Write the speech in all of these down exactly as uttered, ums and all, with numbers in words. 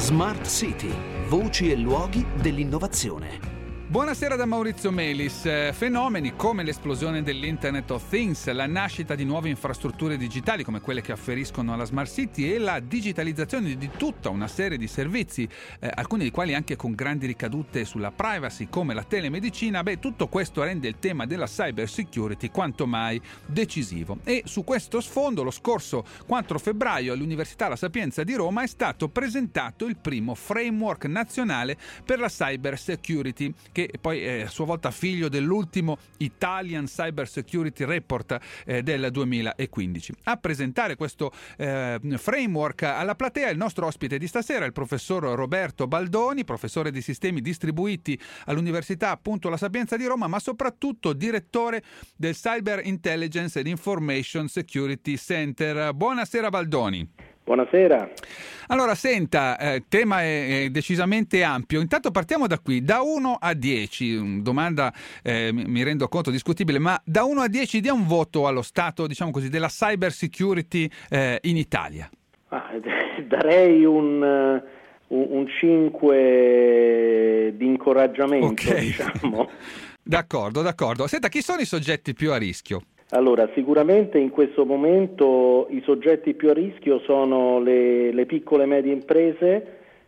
Smart City, voci e luoghi dell'innovazione. Buonasera da Maurizio Melis. Eh, fenomeni come l'esplosione dell'Internet of Things, la nascita di nuove infrastrutture digitali come quelle che afferiscono alla Smart City e la digitalizzazione di tutta una serie di servizi, eh, alcuni dei quali anche con grandi ricadute sulla privacy come la telemedicina, beh, tutto questo rende il tema della cyber security quanto mai decisivo. E su questo sfondo lo scorso quattro febbraio all'Università La Sapienza di Roma è stato presentato il primo framework nazionale per la cyber security, che poi è a sua volta figlio dell'ultimo Italian Cyber Security Report eh, del duemilaquindici. A presentare questo eh, framework alla platea il nostro ospite di stasera, il professor Roberto Baldoni, professore di sistemi distribuiti all'Università appunto La Sapienza di Roma, ma soprattutto direttore del Cyber Intelligence and Information Security Center. Buonasera Baldoni. Buonasera. Allora, senta, il eh, tema è, è decisamente ampio. Intanto partiamo da qui, da uno a dieci, domanda eh, mi rendo conto discutibile, ma da uno a dieci dia un voto allo stato, diciamo così, della cyber security eh, in Italia. Ah, darei un, un, un cinque di incoraggiamento, okay. diciamo. D'accordo, d'accordo. Senta, chi sono i soggetti più a rischio? Allora, sicuramente in questo momento i soggetti più a rischio sono le, le piccole e medie imprese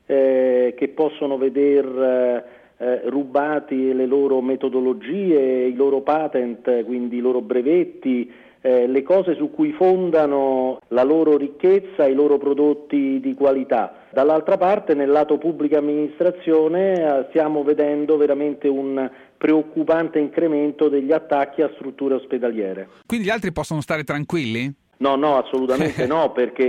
eh, che possono veder eh, rubati le loro metodologie, i loro patent, quindi i loro brevetti, eh, le cose su cui fondano la loro ricchezza, i loro prodotti di qualità. Dall'altra parte, nel lato pubblica amministrazione, eh, stiamo vedendo veramente un preoccupante incremento degli attacchi a strutture ospedaliere. Quindi gli altri possono stare tranquilli? No, no, assolutamente no, perché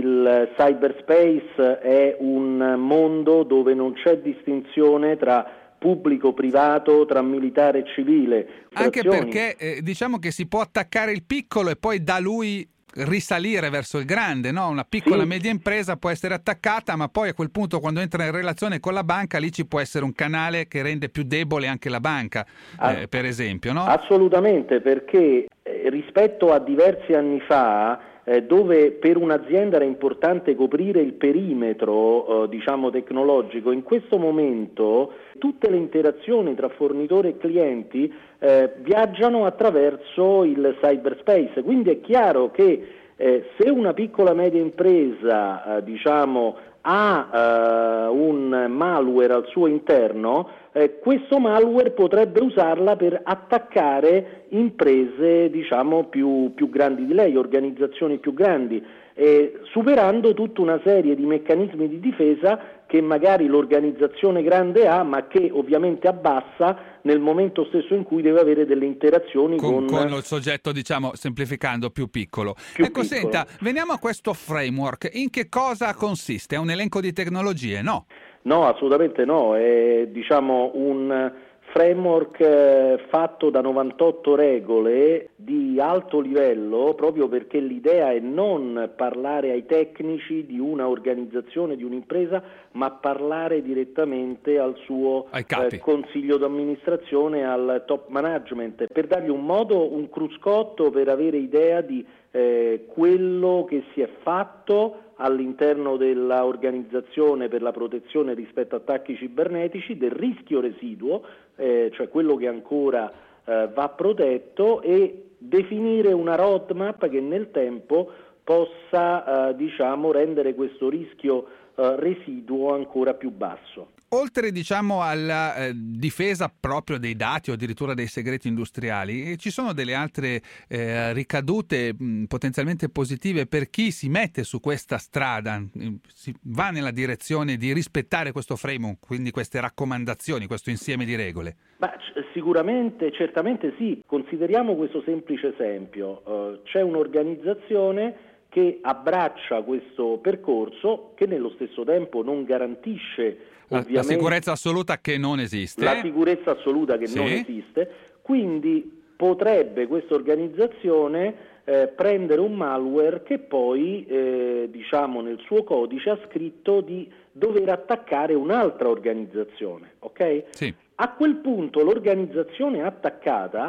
il cyberspace è un mondo dove non c'è distinzione tra pubblico, privato, tra militare e civile. Anche perché eh, diciamo che si può attaccare il piccolo e poi da lui risalire verso il grande, no? Una piccola sì. media impresa può essere attaccata, ma poi a quel punto, quando entra in relazione con la banca, lì ci può essere un canale che rende più debole anche la banca, ah, eh, per esempio, no? Assolutamente, perché eh, rispetto a diversi anni fa, eh, dove per un'azienda era importante coprire il perimetro, eh, diciamo tecnologico, in questo momento tutte le interazioni tra fornitori e clienti eh, viaggiano attraverso il cyberspace, quindi è chiaro che eh, se una piccola media impresa eh, diciamo ha eh, un malware al suo interno, eh, questo malware potrebbe usarla per attaccare imprese diciamo più, più grandi di lei, organizzazioni più grandi, eh, superando tutta una serie di meccanismi di difesa che magari l'organizzazione grande ha, ma che ovviamente abbassa nel momento stesso in cui deve avere delle interazioni con, con, con il soggetto, diciamo, semplificando, più piccolo. Più ecco, piccolo. Senta, veniamo a questo framework. In che cosa consiste? È un elenco di tecnologie? No? No, assolutamente no. È diciamo un framework eh, fatto da novantotto regole di alto livello, proprio perché l'idea è non parlare ai tecnici di una organizzazione, di un'impresa, ma parlare direttamente al suo eh, consiglio d'amministrazione, al top management, per dargli un modo, un cruscotto per avere idea di eh, quello che si è fatto all'interno dell'organizzazione per la protezione rispetto a attacchi cibernetici, del rischio residuo, eh, cioè quello che ancora eh, va protetto, e definire una roadmap che nel tempo possa eh, diciamo rendere questo rischio eh, residuo ancora più basso. Oltre diciamo alla eh, difesa proprio dei dati o addirittura dei segreti industriali, ci sono delle altre eh, ricadute mh, potenzialmente positive per chi si mette su questa strada, si va nella direzione di rispettare questo framework, quindi queste raccomandazioni, questo insieme di regole? Ma sicuramente, certamente sì. Consideriamo questo semplice esempio. Uh, c'è un'organizzazione che abbraccia questo percorso, che nello stesso tempo non garantisce la, ovviamente la sicurezza assoluta che non esiste. La sicurezza assoluta che sì. non esiste, quindi potrebbe questa organizzazione eh, prendere un malware che poi eh, diciamo nel suo codice ha scritto di dover attaccare un'altra organizzazione, ok? Sì. A quel punto l'organizzazione attaccata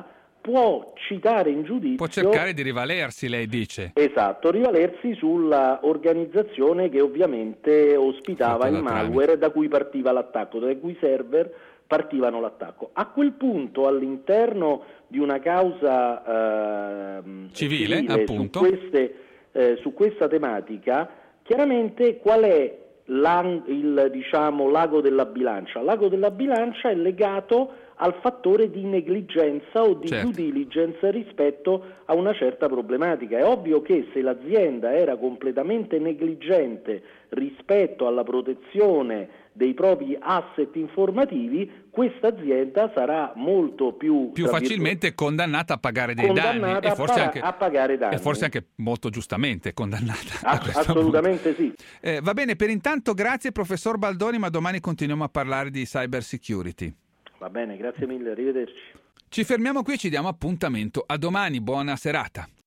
può citare in giudizio... Può cercare di rivalersi, lei dice. Esatto, rivalersi sulla organizzazione che ovviamente ospitava il malware da cui partiva l'attacco, dai cui server partivano l'attacco. A quel punto, all'interno di una causa eh, civile, civile appunto, su, queste, eh, su questa tematica, chiaramente qual è il diciamo l'ago della bilancia? L'ago della bilancia è legato al fattore di negligenza o di certo. due diligence rispetto a una certa problematica. È ovvio che se l'azienda era completamente negligente rispetto alla protezione dei propri asset informativi, questa azienda sarà molto più più facilmente condannata a pagare dei danni e forse, a, anche, a pagare danni. e forse anche molto giustamente condannata. A, assolutamente punto. sì. Eh, va bene, per intanto grazie professor Baldoni, ma domani continuiamo a parlare di cyber security. Va bene, grazie mille, arrivederci. Ci fermiamo qui e ci diamo appuntamento a domani, buona serata.